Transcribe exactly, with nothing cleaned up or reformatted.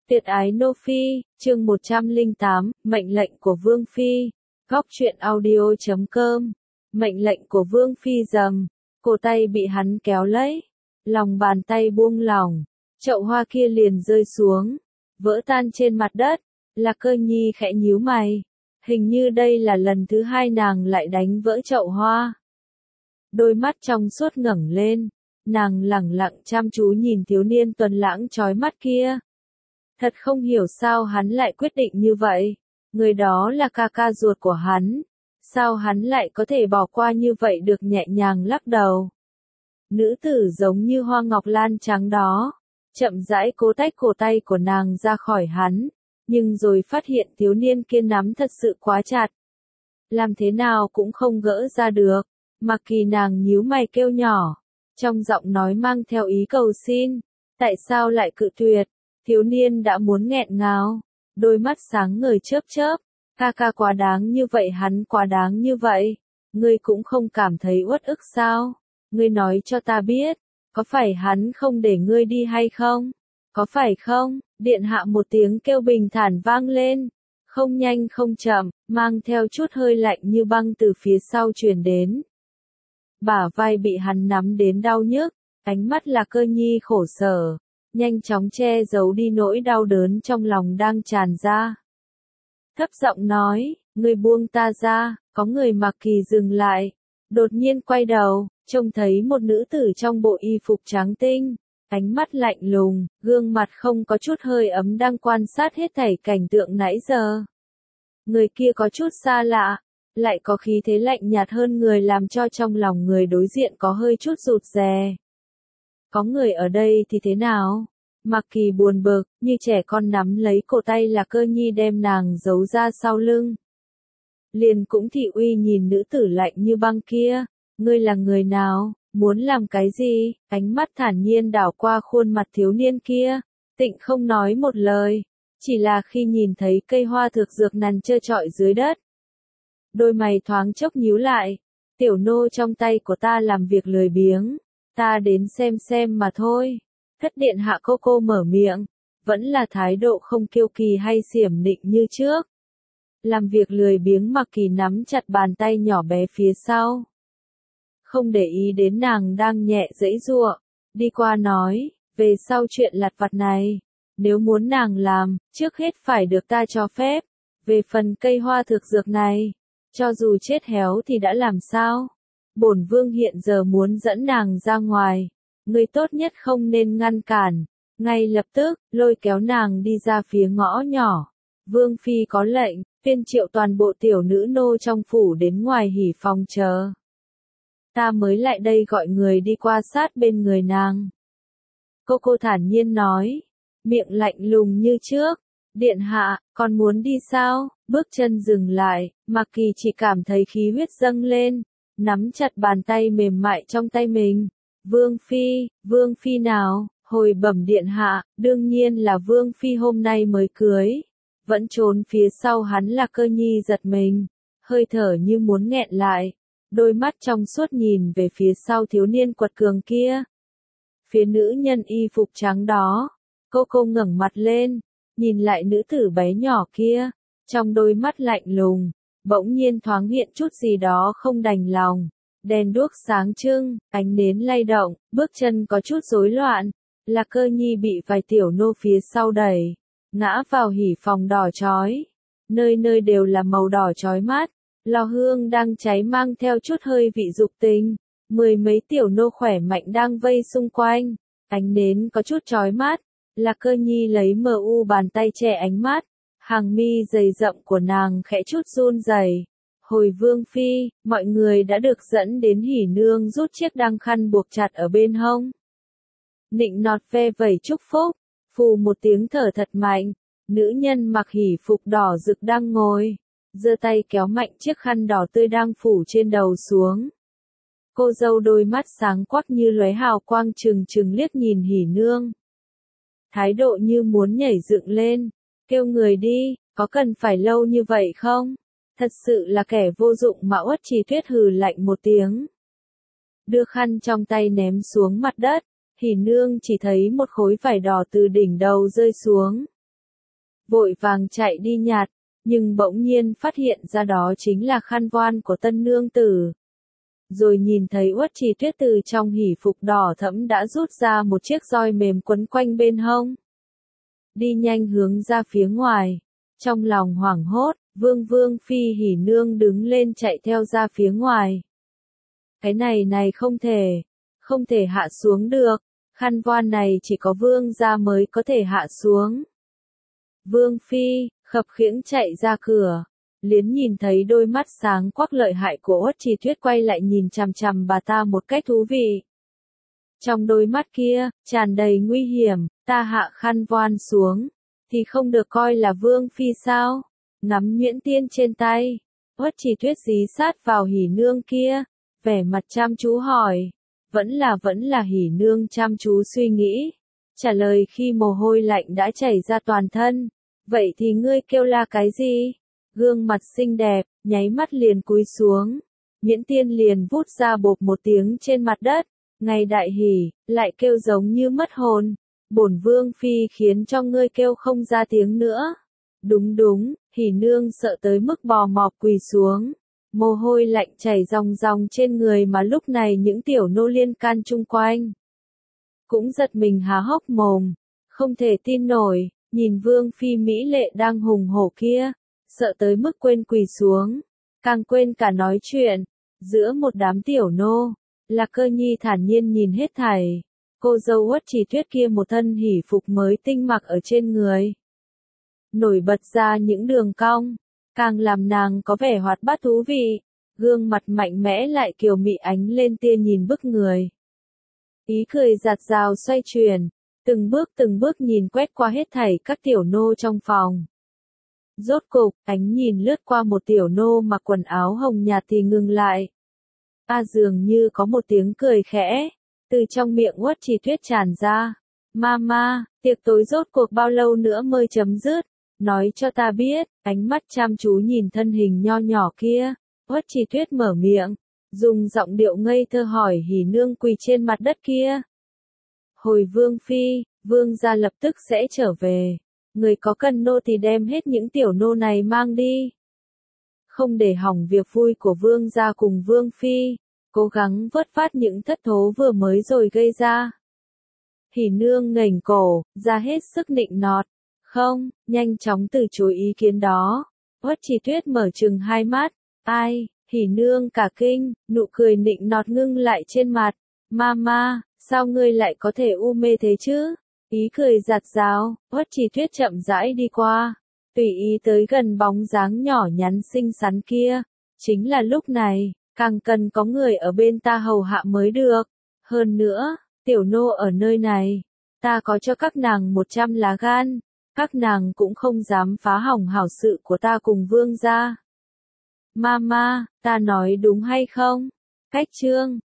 Tuyệt ái Nô Phi, chương một trăm lẻ tám, mệnh lệnh của Vương Phi. Góc truyện audio chấm com. Mệnh lệnh của Vương Phi rầm, cổ tay bị hắn kéo lấy, lòng bàn tay buông lỏng, chậu hoa kia liền rơi xuống, vỡ tan trên mặt đất. Lạc Cơ Nhi khẽ nhíu mày, hình như đây là lần thứ hai nàng lại đánh vỡ chậu hoa. Đôi mắt trong suốt ngẩng lên, nàng lẳng lặng chăm chú nhìn thiếu niên tuấn lãng chói mắt kia. Thật không hiểu sao hắn lại quyết định như vậy, người đó là ca ca ruột của hắn, sao hắn lại có thể bỏ qua như vậy được, nhẹ nhàng lắc đầu. Nữ tử giống như hoa ngọc lan trắng đó, chậm rãi cố tách cổ tay của nàng ra khỏi hắn, nhưng rồi phát hiện thiếu niên kia nắm thật sự quá chặt. Làm thế nào cũng không gỡ ra được, Mặc Kỳ nàng nhíu mày kêu nhỏ, trong giọng nói mang theo ý cầu xin, tại sao lại cự tuyệt? Thiếu niên đã muốn nghẹn ngào, đôi mắt sáng ngời chớp chớp, ca ca quá đáng như vậy, hắn quá đáng như vậy, ngươi cũng không cảm thấy uất ức sao? Ngươi nói cho ta biết, có phải hắn không để ngươi đi hay không? Có phải không? Điện hạ một tiếng kêu bình thản vang lên, không nhanh không chậm, mang theo chút hơi lạnh như băng từ phía sau truyền đến. Bả vai bị hắn nắm đến đau nhức, ánh mắt Lạc Cơ Nhi khổ sở, nhanh chóng che giấu đi nỗi đau đớn trong lòng đang tràn ra. Thấp giọng nói, ngươi buông ta ra. Có người. Mặc Kỳ dừng lại, đột nhiên quay đầu, trông thấy một nữ tử trong bộ y phục trắng tinh, ánh mắt lạnh lùng, gương mặt không có chút hơi ấm đang quan sát hết thảy cảnh tượng nãy giờ. Người kia có chút xa lạ, lại có khí thế lạnh nhạt hơn người, làm cho trong lòng người đối diện có hơi chút rụt rè. Có người ở đây thì thế nào? Mặc Kỳ buồn bực, như trẻ con nắm lấy cổ tay Lạc Cơ Nhi đem nàng giấu ra sau lưng. Liền cũng thị uy nhìn nữ tử lạnh như băng kia, ngươi là người nào, muốn làm cái gì? Ánh mắt thản nhiên đảo qua khuôn mặt thiếu niên kia, tịnh không nói một lời, chỉ là khi nhìn thấy cây hoa thực dược nằm trơ trọi dưới đất. Đôi mày thoáng chốc nhíu lại, tiểu nô trong tay của ta làm việc lười biếng, ta đến xem xem mà thôi. Thất điện hạ cô cô mở miệng, vẫn là thái độ không kiêu kỳ hay xiểm nịnh như trước. Làm việc lười biếng. Mặc Kỳ nắm chặt bàn tay nhỏ bé phía sau, không để ý đến nàng đang nhẹ giãy giụa, đi qua nói, về sau chuyện lặt vặt này, nếu muốn nàng làm, trước hết phải được ta cho phép. Về phần cây hoa thực dược này, cho dù chết héo thì đã làm sao? Bổn vương hiện giờ muốn dẫn nàng ra ngoài, ngươi tốt nhất không nên ngăn cản. Ngay lập tức, lôi kéo nàng đi ra phía ngõ nhỏ. Vương Phi có lệnh, phiên triệu toàn bộ tiểu nữ nô trong phủ đến ngoài hỉ phòng chờ. Ta mới lại đây gọi người đi qua sát bên người nàng. Cô cô thản nhiên nói, miệng lạnh lùng như trước. Điện hạ, còn muốn đi sao? Bước chân dừng lại, Mặc Kỳ chỉ cảm thấy khí huyết dâng lên, nắm chặt bàn tay mềm mại trong tay mình. Vương Phi, Vương Phi nào? Hồi bẩm điện hạ, đương nhiên là Vương Phi hôm nay mới cưới. Vẫn trốn phía sau hắn. Lạc Cơ Nhi giật mình, hơi thở như muốn nghẹn lại, đôi mắt trong suốt nhìn về phía sau thiếu niên quật cường kia. Phía nữ nhân y phục trắng đó, cô cô ngẩng mặt lên, nhìn lại nữ tử bé nhỏ kia, trong đôi mắt lạnh lùng, bỗng nhiên thoáng hiện chút gì đó không đành lòng. Đèn đuốc sáng trưng, ánh nến lay động, bước chân có chút rối loạn. Lạc Cơ Nhi bị vài tiểu nô phía sau đẩy, ngã vào hỉ phòng đỏ chói. Nơi nơi đều là màu đỏ chói mắt, lò hương đang cháy mang theo chút hơi vị dục tình. Mười mấy tiểu nô khỏe mạnh đang vây xung quanh, ánh nến có chút chói mắt. Lạc Cơ Nhi lấy mờ u bàn tay che ánh mắt, hàng mi dày rậm của nàng khẽ chút run rẩy. Hồi Vương Phi, mọi người đã được dẫn đến hỉ nương rút chiếc đăng khăn buộc chặt ở bên hông. Nịnh nọt ve vẩy chúc phúc, phù một tiếng thở thật mạnh, nữ nhân mặc hỉ phục đỏ rực đang ngồi, giơ tay kéo mạnh chiếc khăn đỏ tươi đang phủ trên đầu xuống. Cô dâu đôi mắt sáng quắc như lóe hào quang trừng trừng liếc nhìn hỉ nương. Thái độ như muốn nhảy dựng lên, kêu người đi, có cần phải lâu như vậy không? Thật sự là kẻ vô dụng mà. Uất Trì Tuyết hừ lạnh một tiếng, đưa khăn trong tay ném xuống mặt đất. Hỉ nương chỉ thấy một khối vải đỏ từ đỉnh đầu rơi xuống, vội vàng chạy đi nhặt, nhưng bỗng nhiên phát hiện ra đó chính là khăn voan của tân nương tử. Rồi nhìn thấy Uất Trì Tuyết từ trong hỉ phục đỏ thẫm đã rút ra một chiếc roi mềm quấn quanh bên hông. Đi nhanh hướng ra phía ngoài. Trong lòng hoảng hốt, Vương Vương Phi Hỉ Nương đứng lên chạy theo ra phía ngoài. Cái này này không thể, không thể hạ xuống được, khăn voan này chỉ có Vương gia mới có thể hạ xuống. Vương Phi, khập khiễng chạy ra cửa, liến nhìn thấy đôi mắt sáng quắc lợi hại của Uất Trì Tuyết quay lại nhìn chằm chằm bà ta một cách thú vị. Trong đôi mắt kia, tràn đầy nguy hiểm, ta hạ khăn voan xuống, thì không được coi là Vương Phi sao? Nắm nhuyễn tiên trên tay, Uất Trì Tuyết dí sát vào Hỉ Nương kia, vẻ mặt chăm chú hỏi. Vẫn là vẫn là Hỉ Nương chăm chú suy nghĩ, trả lời khi mồ hôi lạnh đã chảy ra toàn thân. Vậy thì ngươi kêu la cái gì? Gương mặt xinh đẹp, nháy mắt liền cúi xuống. Nhuyễn tiên liền vút ra bộp một tiếng trên mặt đất. Ngày đại hỉ, lại kêu giống như mất hồn. Bổn Vương Phi khiến cho ngươi kêu không ra tiếng nữa. Đúng đúng, Hỉ Nương sợ tới mức bò mọp quỳ xuống. Mồ hôi lạnh chảy ròng ròng trên người mà lúc này những tiểu nô liên can chung quanh. Cũng giật mình há hốc mồm, không thể tin nổi, nhìn Vương Phi mỹ lệ đang hùng hổ kia, sợ tới mức quên quỳ xuống, càng quên cả nói chuyện. Giữa một đám tiểu nô, Lạc Cơ Nhi thản nhiên nhìn hết thảy. Cô dâu Uất Trì Tuyết kia một thân hỉ phục mới tinh mặc ở trên người. Nổi bật ra những đường cong, càng làm nàng có vẻ hoạt bát thú vị. Gương mặt mạnh mẽ lại kiều mị ánh lên tia nhìn bức người. Ý cười giạt rào xoay chuyển, từng bước từng bước nhìn quét qua hết thảy các tiểu nô trong phòng. Rốt cục, ánh nhìn lướt qua một tiểu nô mặc quần áo hồng nhạt thì ngừng lại. A dường như có một tiếng cười khẽ, từ trong miệng Uất Trì Tuyết tràn ra. Mama, tiệc tối rốt cuộc bao lâu nữa mới chấm dứt? Nói cho ta biết, ánh mắt chăm chú nhìn thân hình nho nhỏ kia. Uất Trì Tuyết mở miệng, dùng giọng điệu ngây thơ hỏi Hỉ Nương quỳ trên mặt đất kia. Hồi Vương Phi, Vương gia lập tức sẽ trở về. Người có cần nô thì đem hết những tiểu nô này mang đi. Không để hỏng việc vui của Vương gia cùng Vương Phi. Cố gắng vớt phát những thất thố vừa mới rồi gây ra. Hỉ Nương ngẩng cổ, ra hết sức nịnh nọt. Không, nhanh chóng từ chối ý kiến đó. Uất Trì Tuyết mở trừng hai mắt. Ai? Hỉ Nương cả kinh, nụ cười nịnh nọt ngưng lại trên mặt. Mama, sao ngươi lại có thể u mê thế chứ? Ý cười giạt rào, Uất Trì Tuyết chậm rãi đi qua, tùy ý tới gần bóng dáng nhỏ nhắn xinh xắn kia. Chính là lúc này, càng cần có người ở bên ta hầu hạ mới được. Hơn nữa, tiểu nô ở nơi này, ta có cho các nàng một trăm lá gan, các nàng cũng không dám phá hỏng hảo sự của ta cùng Vương gia. Mama, ta nói đúng hay không? Cách chương